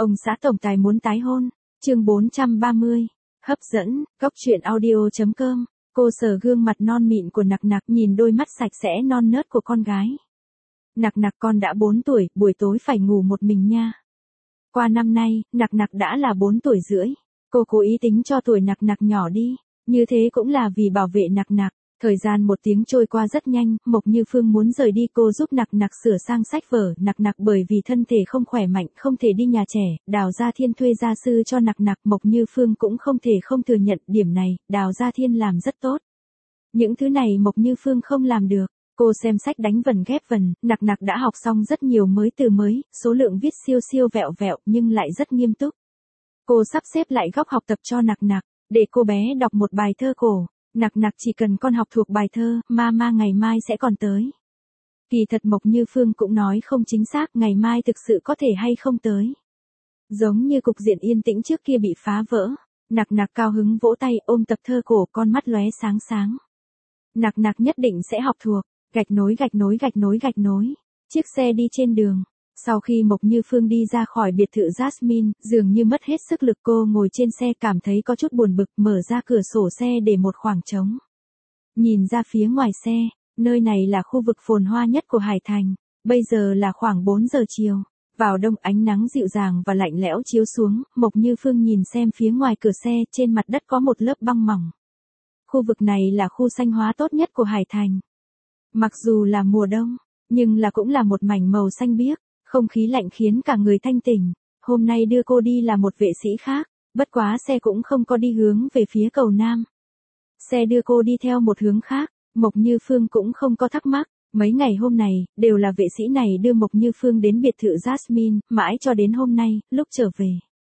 Ông xã tổng tài muốn tái hôn. Chương 430. Hấp dẫn. Góc truyện audio.com. Cô sờ gương mặt non mịn của Nặc Nặc, nhìn đôi mắt sạch sẽ non nớt của con gái. Nặc Nặc, con đã 4 tuổi, buổi tối phải ngủ một mình nha. Qua năm nay, Nặc Nặc đã là 4 tuổi rưỡi. Cô cố ý tính cho tuổi Nặc Nặc nhỏ đi, như thế cũng là vì bảo vệ Nặc Nặc. Thời gian một tiếng trôi qua rất nhanh, Mộc Như Phương muốn rời đi, cô giúp Nặc Nặc sửa sang sách vở. Nặc Nặc bởi vì thân thể không khỏe mạnh, không thể đi nhà trẻ, Đào Gia Thiên thuê gia sư cho Nặc Nặc. Mộc Như Phương cũng không thể không thừa nhận điểm này, Đào Gia Thiên làm rất tốt. Những thứ này Mộc Như Phương không làm được. Cô xem sách đánh vần ghép vần, Nặc Nặc đã học xong rất nhiều mới từ mới, số lượng viết siêu siêu vẹo vẹo nhưng lại rất nghiêm túc. Cô sắp xếp lại góc học tập cho Nặc Nặc, để cô bé đọc một bài thơ cổ. Nặc Nặc, chỉ cần con học thuộc bài thơ, mama ngày mai sẽ còn tới. Kỳ thật Mộc Như Phương cũng nói không chính xác, ngày mai thực sự có thể hay không tới. Giống như cục diện yên tĩnh trước kia bị phá vỡ. Nặc Nặc cao hứng vỗ tay ôm tập thơ cổ, con mắt lóe sáng sáng. Nặc Nặc nhất định sẽ học thuộc. Gạch nối gạch nối gạch nối gạch nối. Chiếc xe đi trên đường. Sau khi Mộc Như Phương đi ra khỏi biệt thự Jasmine, dường như mất hết sức lực, cô ngồi trên xe cảm thấy có chút buồn bực, mở ra cửa sổ xe để một khoảng trống. Nhìn ra phía ngoài xe, nơi này là khu vực phồn hoa nhất của Hải Thành. Bây giờ là khoảng 4 giờ chiều. Vào đông, ánh nắng dịu dàng và lạnh lẽo chiếu xuống, Mộc Như Phương nhìn xem phía ngoài cửa xe, trên mặt đất có một lớp băng mỏng. Khu vực này là khu xanh hóa tốt nhất của Hải Thành. Mặc dù là mùa đông, nhưng cũng là một mảnh màu xanh biếc. Không khí lạnh khiến cả người thanh tỉnh. Hôm nay đưa cô đi là một vệ sĩ khác, bất quá xe cũng không có đi hướng về phía cầu Nam. Xe đưa cô đi theo một hướng khác, Mộc Như Phương cũng không có thắc mắc. Mấy ngày hôm này, đều là vệ sĩ này đưa Mộc Như Phương đến biệt thự Jasmine, mãi cho đến hôm nay, lúc trở về.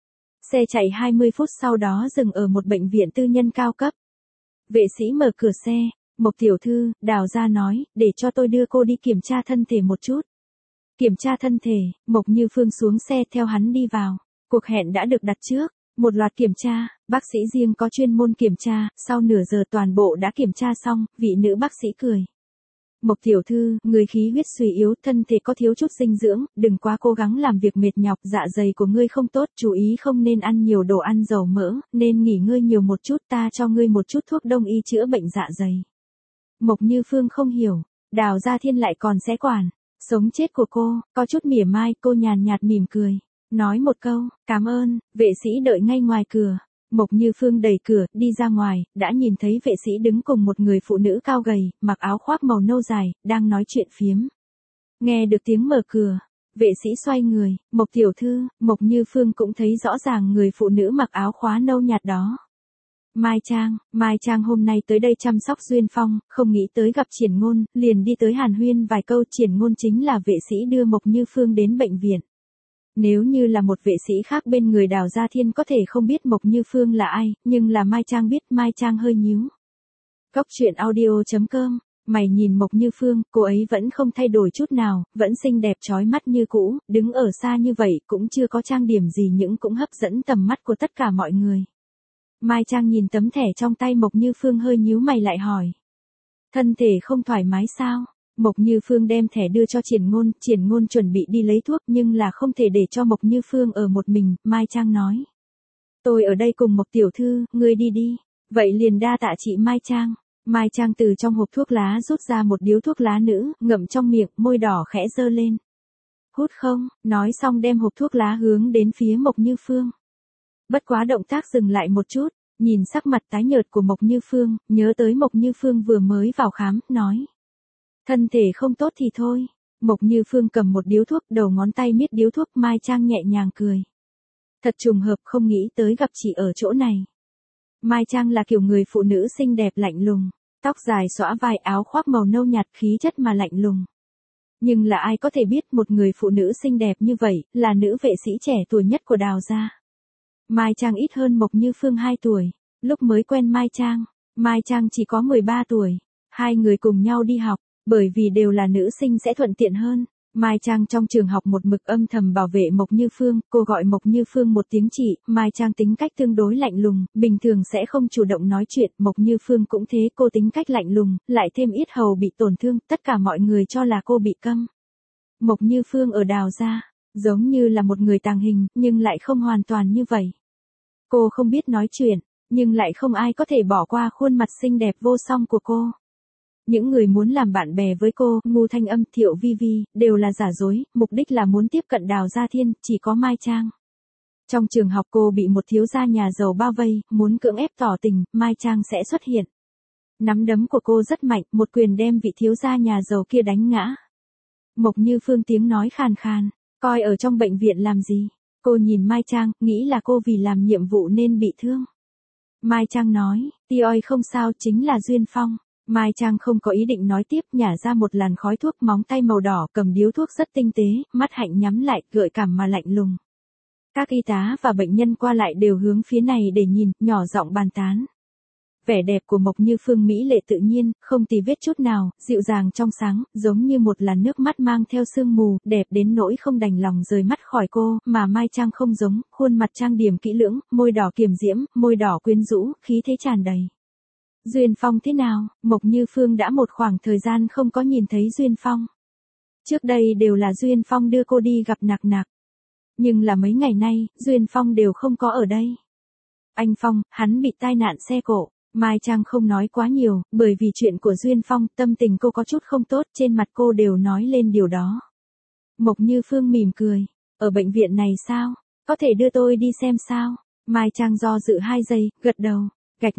Xe chạy 20 phút sau đó dừng ở một bệnh viện tư nhân cao cấp. Vệ sĩ mở cửa xe, Mộc tiểu thư, Đào gia nói, để cho tôi đưa cô đi kiểm tra thân thể một chút. Kiểm tra thân thể, Mộc Như Phương xuống xe theo hắn đi vào. Cuộc hẹn đã được đặt trước, một loạt kiểm tra, bác sĩ riêng có chuyên môn kiểm tra, sau nửa giờ toàn bộ đã kiểm tra xong, vị nữ bác sĩ cười. Mộc tiểu thư, người khí huyết suy yếu, thân thể có thiếu chút dinh dưỡng, đừng quá cố gắng làm việc mệt nhọc, dạ dày của ngươi không tốt, chú ý không nên ăn nhiều đồ ăn dầu mỡ, nên nghỉ ngơi nhiều một chút, ta cho ngươi một chút thuốc đông y chữa bệnh dạ dày. Mộc Như Phương không hiểu, Đào Gia Thiên lại còn sẽ quản sống chết của cô, có chút mỉa mai, cô nhàn nhạt mỉm cười, nói một câu, cảm ơn. Vệ sĩ đợi ngay ngoài cửa. Mộc Như Phương đẩy cửa, đi ra ngoài, đã nhìn thấy vệ sĩ đứng cùng một người phụ nữ cao gầy, mặc áo khoác màu nâu dài, đang nói chuyện phiếm. Nghe được tiếng mở cửa, vệ sĩ xoay người, Mộc tiểu thư. Mộc Như Phương cũng thấy rõ ràng người phụ nữ mặc áo khóa nâu nhạt đó. Mai Trang hôm nay tới đây chăm sóc Duyên Phong, không nghĩ tới gặp Triển Ngôn, liền đi tới hàn huyên vài câu. Triển Ngôn chính là vệ sĩ đưa Mộc Như Phương đến bệnh viện. Nếu như là một vệ sĩ khác bên người Đào Gia Thiên có thể không biết Mộc Như Phương là ai, nhưng là Mai Trang biết. Mai Trang hơi nhíu. Góc truyện audio.com. Mày nhìn Mộc Như Phương, cô ấy vẫn không thay đổi chút nào, vẫn xinh đẹp chói mắt như cũ, đứng ở xa như vậy cũng chưa có trang điểm gì nhưng cũng hấp dẫn tầm mắt của tất cả mọi người. Mai Trang nhìn tấm thẻ trong tay Mộc Như Phương hơi nhíu mày lại hỏi. Thân thể không thoải mái sao? Mộc Như Phương đem thẻ đưa cho Triển Ngôn chuẩn bị đi lấy thuốc nhưng là không thể để cho Mộc Như Phương ở một mình. Mai Trang nói. Tôi ở đây cùng Mộc tiểu thư, ngươi đi đi. Vậy liền đa tạ chị Mai Trang. Mai Trang từ trong hộp thuốc lá rút ra một điếu thuốc lá nữ, ngậm trong miệng, môi đỏ khẽ dơ lên. Hút không? Nói xong đem hộp thuốc lá hướng đến phía Mộc Như Phương. Bất quá động tác dừng lại một chút, nhìn sắc mặt tái nhợt của Mộc Như Phương, nhớ tới Mộc Như Phương vừa mới vào khám, nói. Thân thể không tốt thì thôi. Mộc Như Phương cầm một điếu thuốc, đầu ngón tay miết điếu thuốc. Mai Trang nhẹ nhàng cười. Thật trùng hợp, không nghĩ tới gặp chị ở chỗ này. Mai Trang là kiểu người phụ nữ xinh đẹp lạnh lùng, tóc dài xõa vai, áo khoác màu nâu nhạt, khí chất mà lạnh lùng. Nhưng là ai có thể biết một người phụ nữ xinh đẹp như vậy, là nữ vệ sĩ trẻ tuổi nhất của Đào gia. Mai Trang ít hơn Mộc Như Phương 2 tuổi. Lúc mới quen Mai Trang chỉ có 13 tuổi. Hai người cùng nhau đi học, bởi vì đều là nữ sinh sẽ thuận tiện hơn. Mai Trang trong trường học một mực âm thầm bảo vệ Mộc Như Phương, cô gọi Mộc Như Phương một tiếng chị. Mai Trang tính cách tương đối lạnh lùng, bình thường sẽ không chủ động nói chuyện. Mộc Như Phương cũng thế, cô tính cách lạnh lùng, lại thêm yết hầu bị tổn thương, tất cả mọi người cho là cô bị câm. Mộc Như Phương ở Đào gia, Giống như là một người tàng hình, nhưng lại không hoàn toàn như vậy. Cô không biết nói chuyện, nhưng lại không ai có thể bỏ qua khuôn mặt xinh đẹp vô song của cô. Những người muốn làm bạn bè với cô, Ngô Thanh Âm, Thiệu Vi Vi, đều là giả dối, mục đích là muốn tiếp cận Đào Gia Thiên, chỉ có Mai Trang. Trong trường học cô bị một thiếu gia nhà giàu bao vây, muốn cưỡng ép tỏ tình, Mai Trang sẽ xuất hiện. Nắm đấm của cô rất mạnh, một quyền đem vị thiếu gia nhà giàu kia đánh ngã. Mộc Như Phương tiếng nói khàn khàn, coi ở trong bệnh viện làm gì? Cô nhìn Mai Trang, nghĩ là cô vì làm nhiệm vụ nên bị thương. Mai Trang nói, Tioi không sao, chính là Duyên Phong. Mai Trang không có ý định nói tiếp, nhả ra một làn khói thuốc, móng tay màu đỏ cầm điếu thuốc rất tinh tế, mắt hạnh nhắm lại, gợi cảm mà lạnh lùng. Các y tá và bệnh nhân qua lại đều hướng phía này để nhìn, nhỏ giọng bàn tán. Vẻ đẹp của Mộc Như Phương mỹ lệ tự nhiên, không tì vết chút nào, dịu dàng trong sáng, giống như một làn nước mắt mang theo sương mù, đẹp đến nỗi không đành lòng rời mắt khỏi cô, mà Mai Trang không giống, khuôn mặt trang điểm kỹ lưỡng, môi đỏ kiềm diễm, môi đỏ quyến rũ, khí thế tràn đầy. Duyên Phong thế nào? Mộc Như Phương đã một khoảng thời gian không có nhìn thấy Duyên Phong. Trước đây đều là Duyên Phong đưa cô đi gặp Nặc Nặc. Nhưng là mấy ngày nay, Duyên Phong đều không có ở đây. Anh Phong, hắn bị tai nạn xe cộ. Mai Trang không nói quá nhiều, bởi vì chuyện của Duyên Phong, tâm tình cô có chút không tốt, trên mặt cô đều nói lên điều đó. Mộc Như Phương mỉm cười, ở bệnh viện này sao? Có thể đưa tôi đi xem sao? Mai Trang do dự 2 giây, gật đầu, gạch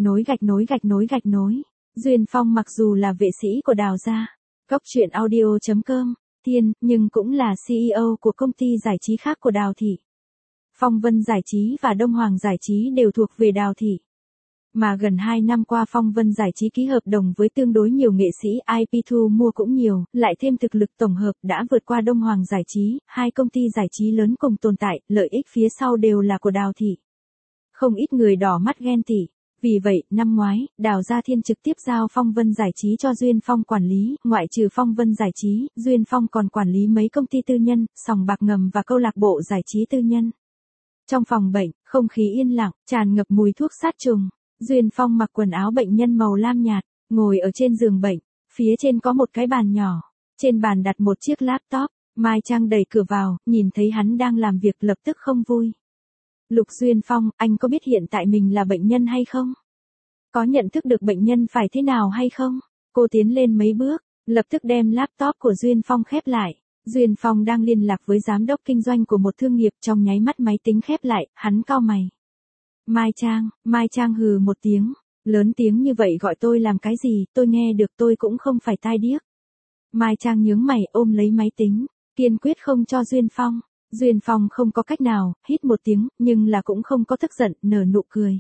nối. Duyên Phong mặc dù là vệ sĩ của Đào gia, Cốc Truyện Audio.com, Thiên, nhưng cũng là CEO của công ty giải trí khác của Đào thị. Phong Vân Giải trí và Đông Hoàng Giải trí đều thuộc về Đào thị. Mà gần 2 năm qua Phong Vân Giải trí ký hợp đồng với tương đối nhiều nghệ sĩ, IP thu mua cũng nhiều, lại thêm thực lực tổng hợp đã vượt qua Đông Hoàng Giải trí, 2 công ty giải trí lớn cùng tồn tại, lợi ích phía sau đều là của Đào thị. Không ít người đỏ mắt ghen tị. Vì vậy, năm ngoái, Đào Gia Thiên trực tiếp giao Phong Vân Giải trí cho Duyên Phong quản lý, ngoại trừ Phong Vân Giải trí, Duyên Phong còn quản lý mấy công ty tư nhân, sòng bạc ngầm và câu lạc bộ giải trí tư nhân. Trong phòng bệnh, không khí yên lặng, tràn ngập mùi thuốc sát trùng. Duyên Phong mặc quần áo bệnh nhân màu lam nhạt, ngồi ở trên giường bệnh, phía trên có một cái bàn nhỏ, trên bàn đặt một chiếc laptop, Mai Trang đẩy cửa vào, nhìn thấy hắn đang làm việc lập tức không vui. Lục Duyên Phong, anh có biết hiện tại mình là bệnh nhân hay không? Có nhận thức được bệnh nhân phải thế nào hay không? Cô tiến lên mấy bước, lập tức đem laptop của Duyên Phong khép lại. Duyên Phong đang liên lạc với giám đốc kinh doanh của một thương nghiệp, trong nháy mắt máy tính khép lại, hắn cau mày. Mai Trang hừ một tiếng, lớn tiếng như vậy gọi tôi làm cái gì, tôi nghe được, tôi cũng không phải tai điếc. Mai Trang nhướng mày ôm lấy máy tính, kiên quyết không cho Duyên Phong. Duyên Phong không có cách nào, hít một tiếng, nhưng là cũng không có tức giận, nở nụ cười.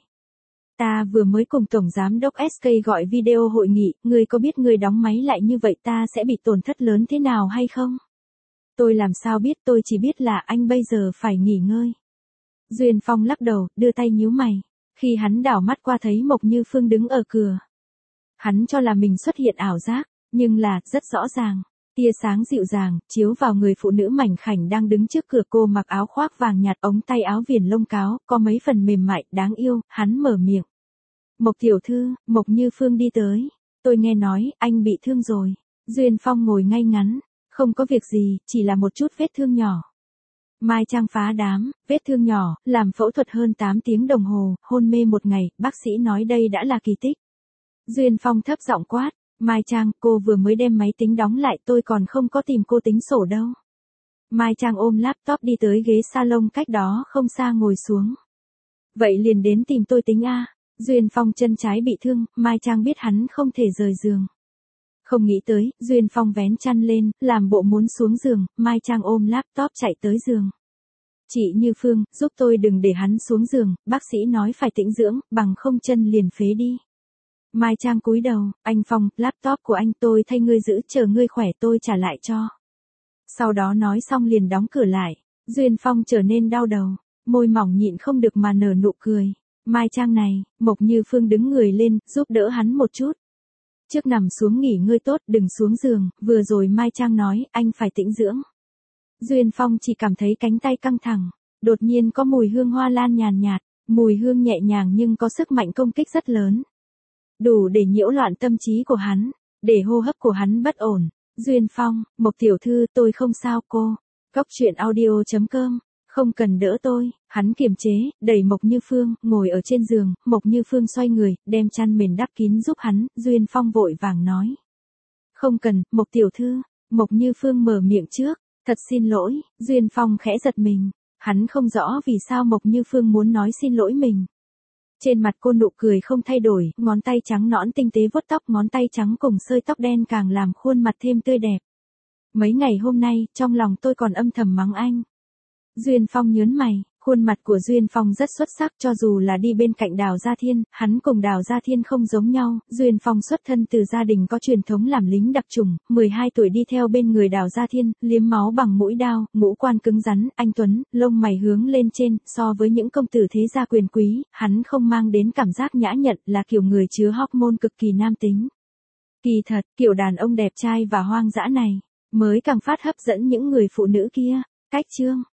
Ta vừa mới cùng Tổng Giám đốc SK gọi video hội nghị, ngươi có biết ngươi đóng máy lại như vậy ta sẽ bị tổn thất lớn thế nào hay không? Tôi làm sao biết, tôi chỉ biết là anh bây giờ phải nghỉ ngơi. Duyên Phong lắc đầu, đưa tay nhíu mày. Khi hắn đảo mắt qua thấy Mộc Như Phương đứng ở cửa. Hắn cho là mình xuất hiện ảo giác, nhưng là, rất rõ ràng. Tia sáng dịu dàng, chiếu vào người phụ nữ mảnh khảnh đang đứng trước cửa, cô mặc áo khoác vàng nhạt, ống tay áo viền lông cáo, có mấy phần mềm mại, đáng yêu, hắn mở miệng. Mộc tiểu thư, Mộc Như Phương đi tới. Tôi nghe nói, anh bị thương rồi. Duyên Phong ngồi ngay ngắn. Không có việc gì, chỉ là một chút vết thương nhỏ. Mai Trang phá đám, vết thương nhỏ, làm phẫu thuật hơn 8 tiếng đồng hồ, hôn mê 1 ngày, bác sĩ nói đây đã là kỳ tích. Duyên Phong thấp giọng quát. Mai Trang, cô vừa mới đem máy tính đóng lại, tôi còn không có tìm cô tính sổ đâu. Mai Trang ôm laptop đi tới ghế salon cách đó không xa ngồi xuống. Vậy liền đến tìm tôi tính a. Duyên Phong chân trái bị thương, Mai Trang biết hắn không thể rời giường. Không nghĩ tới, Duyên Phong vén chăn lên, làm bộ muốn xuống giường, Mai Trang ôm laptop chạy tới giường. Chị Như Phương, giúp tôi đừng để hắn xuống giường, bác sĩ nói phải tĩnh dưỡng, bằng không chân liền phế đi. Mai Trang cúi đầu, anh Phong, laptop của anh tôi thay ngươi giữ, chờ ngươi khỏe tôi trả lại cho. Sau đó nói xong liền đóng cửa lại, Duyên Phong trở nên đau đầu, môi mỏng nhịn không được mà nở nụ cười. Mai Trang này, Mộc Như Phương đứng người lên, giúp đỡ hắn một chút. Trước nằm xuống nghỉ ngơi tốt, đừng xuống giường, vừa rồi Mai Trang nói, anh phải tĩnh dưỡng. Duyên Phong chỉ cảm thấy cánh tay căng thẳng, đột nhiên có mùi hương hoa lan nhàn nhạt, mùi hương nhẹ nhàng nhưng có sức mạnh công kích rất lớn. Đủ để nhiễu loạn tâm trí của hắn, để hô hấp của hắn bất ổn. Duyên Phong, Mộc tiểu thư tôi không sao cô. Cốc truyện audio.com, không cần đỡ tôi, hắn kiềm chế, đẩy Mộc Như Phương, ngồi ở trên giường, Mộc Như Phương xoay người, đem chăn mền đắp kín giúp hắn, Duyên Phong vội vàng nói. Không cần, Mộc tiểu thư, Mộc Như Phương mở miệng trước, thật xin lỗi, Duyên Phong khẽ giật mình, hắn không rõ vì sao Mộc Như Phương muốn nói xin lỗi mình. Trên mặt cô nụ cười không thay đổi, ngón tay trắng nõn tinh tế vuốt tóc, ngón tay trắng cùng sợi tóc đen càng làm khuôn mặt thêm tươi đẹp. Mấy ngày hôm nay, trong lòng tôi còn âm thầm mắng anh. Duyên Phong nhớn mày, khuôn mặt của Duyên Phong rất xuất sắc, cho dù là đi bên cạnh Đào Gia Thiên, hắn cùng Đào Gia Thiên không giống nhau. Duyên Phong xuất thân từ gia đình có truyền thống làm lính đặc chủng, 12 tuổi đi theo bên người Đào Gia Thiên, liếm máu bằng mũi đao, ngũ quan cứng rắn, anh tuấn, lông mày hướng lên trên, so với những công tử thế gia quyền quý, hắn không mang đến cảm giác nhã nhặn, là kiểu người chứa hormone cực kỳ nam tính. Kỳ thật, kiểu đàn ông đẹp trai và hoang dã này mới càng phát hấp dẫn những người phụ nữ kia. Cách chương